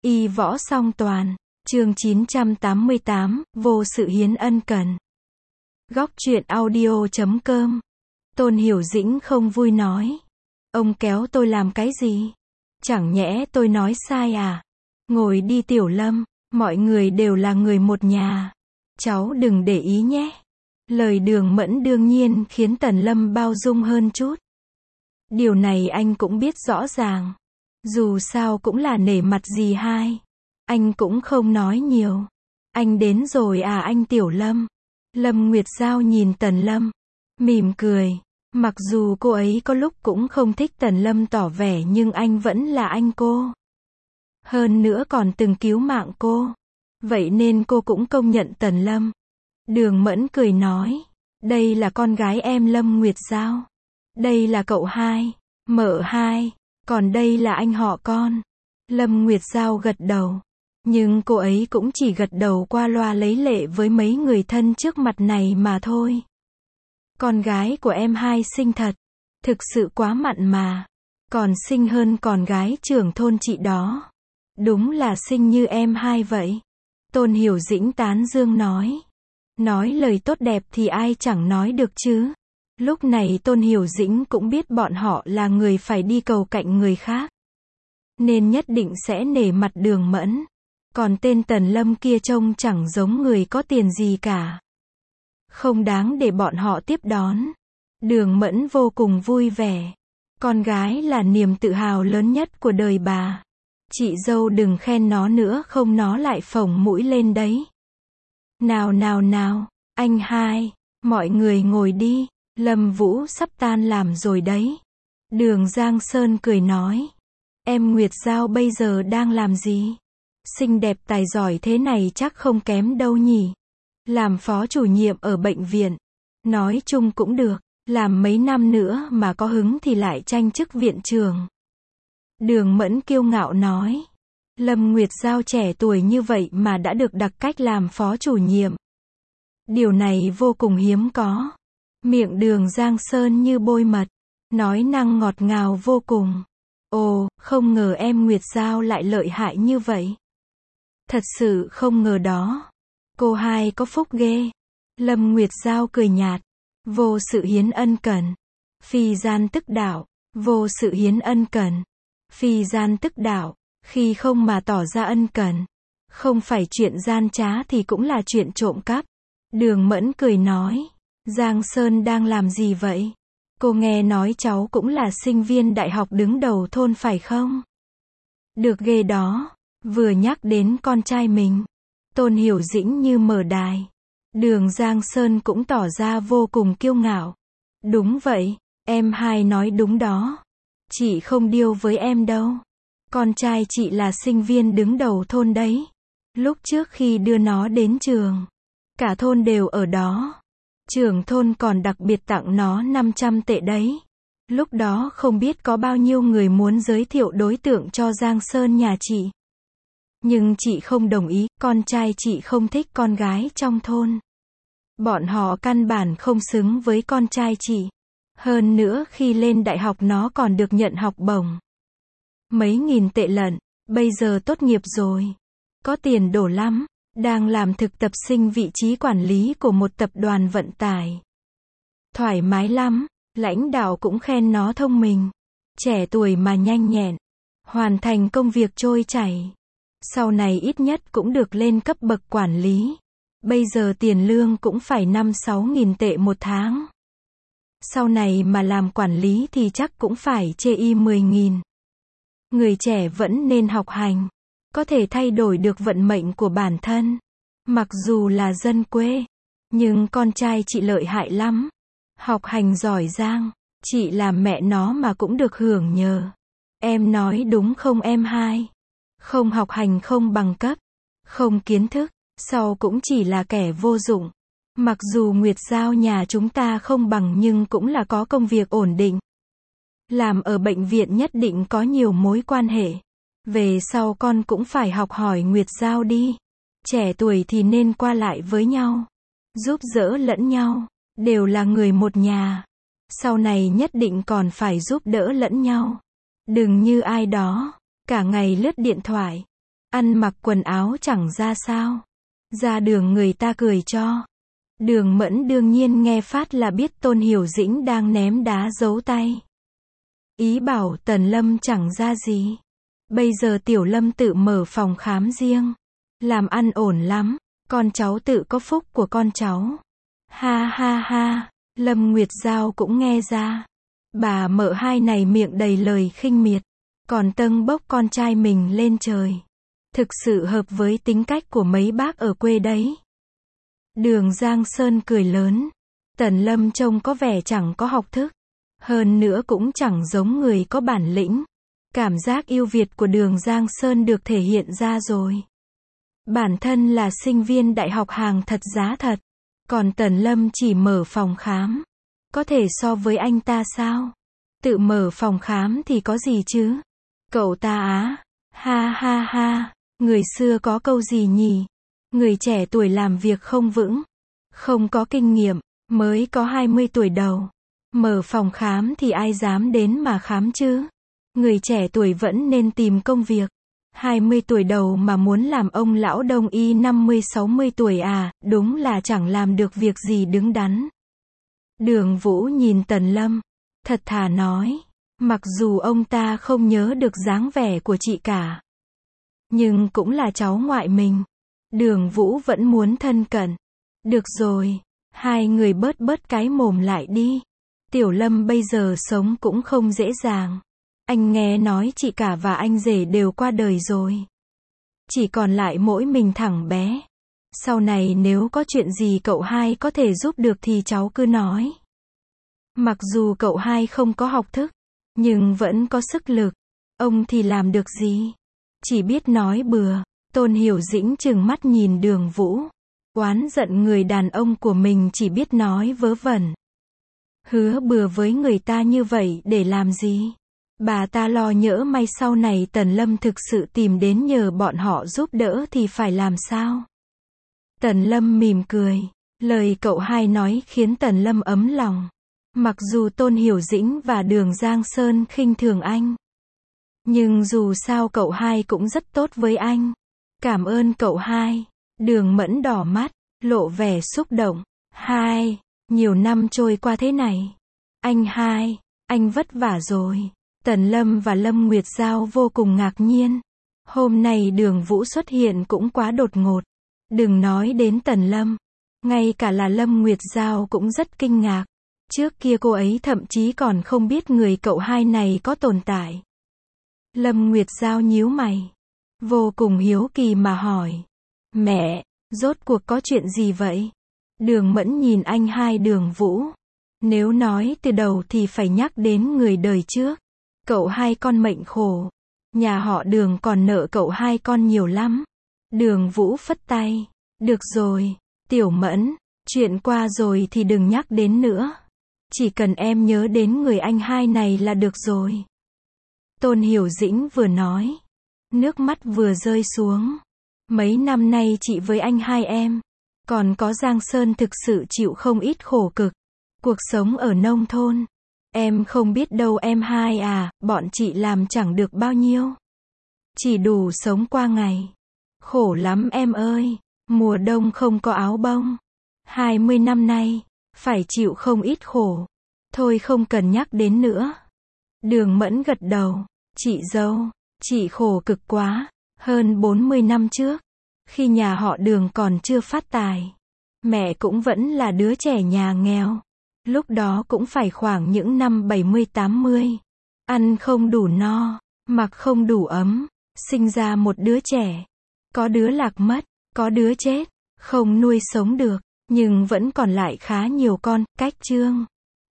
Y võ song toàn. Chương 988, vô sự hiến ân cần. Góc truyện audio.com. Tôn Hiểu Dĩnh không vui nói. Ông kéo tôi làm cái gì? Chẳng nhẽ tôi nói sai à? Ngồi đi Tiểu Lâm, mọi người đều là người một nhà. Cháu đừng để ý nhé. Lời Đường Mẫn đương nhiên khiến Tần Lâm bao dung hơn chút. Điều này anh cũng biết rõ ràng. Dù sao cũng là nể mặt dì hai. Anh cũng không nói nhiều. Anh đến rồi à anh Tiểu Lâm? Lâm Nguyệt Giao nhìn Tần Lâm, mỉm cười. Mặc dù cô ấy có lúc cũng không thích Tần Lâm tỏ vẻ nhưng anh vẫn là anh cô. Hơn nữa còn từng cứu mạng cô. Vậy nên cô cũng công nhận Tần Lâm. Đường Mẫn cười nói. Đây là con gái em Lâm Nguyệt Giao. Đây là cậu hai, mợ hai. Còn đây là anh họ con. Lâm Nguyệt Giao gật đầu. Nhưng cô ấy cũng chỉ gật đầu qua loa lấy lệ với mấy người thân trước mặt này mà thôi. Con gái của em hai xinh thật. Thực sự quá mặn mà. Còn xinh hơn con gái trưởng thôn chị đó. Đúng là xinh như em hai vậy. Tôn Hiểu Dĩnh tán dương nói. Nói lời tốt đẹp thì ai chẳng nói được chứ. Lúc này Tôn Hiểu Dĩnh cũng biết bọn họ là người phải đi cầu cạnh người khác. Nên nhất định sẽ nể mặt Đường Mẫn. Còn tên Tần Lâm kia trông chẳng giống người có tiền gì cả. Không đáng để bọn họ tiếp đón. Đường Mẫn vô cùng vui vẻ. Con gái là niềm tự hào lớn nhất của đời bà. Chị dâu đừng khen nó nữa không nó lại phồng mũi lên đấy. Nào nào nào, anh hai, mọi người ngồi đi. Lâm Vũ sắp tan làm rồi đấy. Đường Giang Sơn cười nói. Em Nguyệt Giao bây giờ đang làm gì? Xinh đẹp tài giỏi thế này chắc không kém đâu nhỉ. Làm phó chủ nhiệm ở bệnh viện. Nói chung cũng được. Làm mấy năm nữa mà có hứng thì lại tranh chức viện trưởng. Đường Mẫn kiêu ngạo nói. Lâm Nguyệt Giao trẻ tuổi như vậy mà đã được đặc cách làm phó chủ nhiệm. Điều này vô cùng hiếm có. Miệng Đường Giang Sơn như bôi mật. Nói năng ngọt ngào vô cùng. Ồ, không ngờ em Nguyệt Giao lại lợi hại như vậy. Thật sự không ngờ đó. Cô hai có phúc ghê. Lâm Nguyệt Giao cười nhạt. Vô sự hiến ân cần. Phi gian tức đạo. Vô sự hiến ân cần. Phi gian tức đạo. Khi không mà tỏ ra ân cần. Không phải chuyện gian trá thì cũng là chuyện trộm cắp. Đường Mẫn cười nói. Giang Sơn đang làm gì vậy? Cô nghe nói cháu cũng là sinh viên đại học đứng đầu thôn phải không? Được ghê đó. Vừa nhắc đến con trai mình. Tôn Hiểu Dĩnh như mở đài. Đường Giang Sơn cũng tỏ ra vô cùng kiêu ngạo. Đúng vậy, em hai nói đúng đó. Chị không điêu với em đâu. Con trai chị là sinh viên đứng đầu thôn đấy. Lúc trước khi đưa nó đến trường, cả thôn đều ở đó. Trưởng thôn còn đặc biệt tặng nó 500 tệ đấy. Lúc đó không biết có bao nhiêu người muốn giới thiệu đối tượng cho Giang Sơn nhà chị. Nhưng chị không đồng ý, con trai chị không thích con gái trong thôn. Bọn họ căn bản không xứng với con trai chị. Hơn nữa khi lên đại học nó còn được nhận học bổng. Mấy nghìn tệ lận, bây giờ tốt nghiệp rồi. Có tiền đổ lắm, đang làm thực tập sinh vị trí quản lý của một tập đoàn vận tải. Thoải mái lắm, lãnh đạo cũng khen nó thông minh. Trẻ tuổi mà nhanh nhẹn, hoàn thành công việc trôi chảy. Sau này ít nhất cũng được lên cấp bậc quản lý. Bây giờ tiền lương cũng phải 5-6 nghìn tệ một tháng. Sau này mà làm quản lý thì chắc cũng phải chê y 10 nghìn. Người trẻ vẫn nên học hành. Có thể thay đổi được vận mệnh của bản thân. Mặc dù là dân quê. Nhưng con trai chị lợi hại lắm. Học hành giỏi giang. Chị làm mẹ nó mà cũng được hưởng nhờ. Em nói đúng không em hai? Không học hành không bằng cấp. Không kiến thức. Sau cũng chỉ là kẻ vô dụng. Mặc dù Nguyệt Giao nhà chúng ta không bằng nhưng cũng là có công việc ổn định. Làm ở bệnh viện nhất định có nhiều mối quan hệ. Về sau con cũng phải học hỏi Nguyệt Giao đi. Trẻ tuổi thì nên qua lại với nhau. Giúp đỡ lẫn nhau. Đều là người một nhà. Sau này nhất định còn phải giúp đỡ lẫn nhau. Đừng như ai đó. Cả ngày lướt điện thoại. ăn mặc quần áo chẳng ra sao. Ra đường người ta cười cho. Đường Mẫn đương nhiên nghe phát là biết Tôn Hiểu Dĩnh đang ném đá giấu tay. Ý bảo Tần Lâm chẳng ra gì. Bây giờ Tiểu Lâm tự mở phòng khám riêng. Làm ăn ổn lắm. Con cháu tự có phúc của con cháu. Ha ha ha. Lâm Nguyệt Giao cũng nghe ra. Bà mợ hai này miệng đầy lời khinh miệt. Còn tâng bốc con trai mình lên trời. Thực sự hợp với tính cách của mấy bác ở quê đấy. Đường Giang Sơn cười lớn. Tần Lâm trông có vẻ chẳng có học thức. Hơn nữa cũng chẳng giống người có bản lĩnh. Cảm giác ưu việt của Đường Giang Sơn được thể hiện ra rồi. Bản thân là sinh viên đại học hàng thật giá thật. Còn Tần Lâm chỉ mở phòng khám. Có thể so với anh ta sao? Tự mở phòng khám thì có gì chứ? Cậu ta á? Ha ha ha. Người xưa có câu gì nhỉ? Người trẻ tuổi làm việc không vững. Không có kinh nghiệm. Mới có 20 tuổi đầu. Mở phòng khám thì ai dám đến mà khám chứ? Người trẻ tuổi vẫn nên tìm công việc. 20 tuổi đầu mà muốn làm ông lão đông y 50-60 tuổi à, đúng là chẳng làm được việc gì đứng đắn. Đường Vũ nhìn Tần Lâm, thật thà nói, mặc dù ông ta không nhớ được dáng vẻ của chị cả, nhưng cũng là cháu ngoại mình. Đường Vũ vẫn muốn thân cận. Được rồi, hai người bớt cái mồm lại đi. Tiểu Lâm bây giờ sống cũng không dễ dàng. Anh nghe nói chị cả và anh rể đều qua đời rồi. Chỉ còn lại mỗi mình thằng bé. Sau này nếu có chuyện gì cậu hai có thể giúp được thì cháu cứ nói. Mặc dù cậu hai không có học thức, nhưng vẫn có sức lực. Ông thì làm được gì? Chỉ biết nói bừa. Tôn Hiểu Dĩnh trừng mắt nhìn Đường Vũ. Oán giận người đàn ông của mình chỉ biết nói vớ vẩn. Hứa bừa với người ta như vậy để làm gì? Bà ta lo nhỡ may sau này Tần Lâm thực sự tìm đến nhờ bọn họ giúp đỡ thì phải làm sao? Tần Lâm mỉm cười. Lời cậu hai nói khiến Tần Lâm ấm lòng. Mặc dù Tôn Hiểu Dĩnh và Đường Giang Sơn khinh thường anh, nhưng dù sao cậu hai cũng rất tốt với anh. Cảm ơn cậu hai. Đường Mẫn đỏ mắt, lộ vẻ xúc động. Hai, nhiều năm trôi qua thế này. Anh hai, anh vất vả rồi. Tần Lâm và Lâm Nguyệt Giao vô cùng ngạc nhiên. Hôm nay Đường Vũ xuất hiện cũng quá đột ngột. Đừng nói đến Tần Lâm. Ngay cả là Lâm Nguyệt Giao cũng rất kinh ngạc. Trước kia cô ấy thậm chí còn không biết người cậu hai này có tồn tại. Lâm Nguyệt Giao nhíu mày. Vô cùng hiếu kỳ mà hỏi. Mẹ, rốt cuộc có chuyện gì vậy? Đường Mẫn nhìn anh hai Đường Vũ. Nếu nói từ đầu thì phải nhắc đến người đời trước. Cậu hai con mệnh khổ. Nhà họ Đường còn nợ cậu hai con nhiều lắm. Đường Vũ phất tay. Được rồi, Tiểu Mẫn, chuyện qua rồi thì đừng nhắc đến nữa. Chỉ cần em nhớ đến người anh hai này là được rồi. Tôn Hiểu Dĩnh vừa nói, nước mắt vừa rơi xuống. Mấy năm nay chị với anh hai em, còn có Giang Sơn thực sự chịu không ít khổ cực. Cuộc sống ở nông thôn. Em không biết đâu em hai à, bọn chị làm chẳng được bao nhiêu. Chỉ đủ sống qua ngày. Khổ lắm em ơi, mùa đông không có áo bông. 20 năm nay, phải chịu không ít khổ. Thôi không cần nhắc đến nữa. Đường Mẫn gật đầu, chị dâu, chị khổ cực quá. Hơn 40 năm trước, khi nhà họ Đường còn chưa phát tài, mẹ cũng vẫn là đứa trẻ nhà nghèo. Lúc đó cũng phải khoảng những năm 70-80. Ăn không đủ no, mặc không đủ ấm, sinh ra một đứa trẻ. Có đứa lạc mất, có đứa chết, không nuôi sống được, nhưng vẫn còn lại khá nhiều con, cách chương.